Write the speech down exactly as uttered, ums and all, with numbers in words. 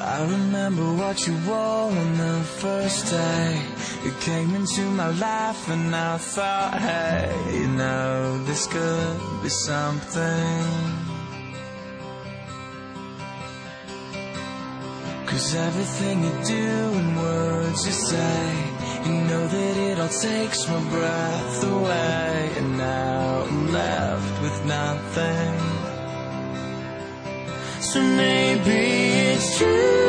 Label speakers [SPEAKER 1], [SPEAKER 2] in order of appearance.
[SPEAKER 1] I remember what you wore on the first day. You came into my life and I thought, hey, you know, this could be something. 'Cause everything you do and words you say, you know that it all takes my breath away. And now I'm left with nothing. So maybe it's true.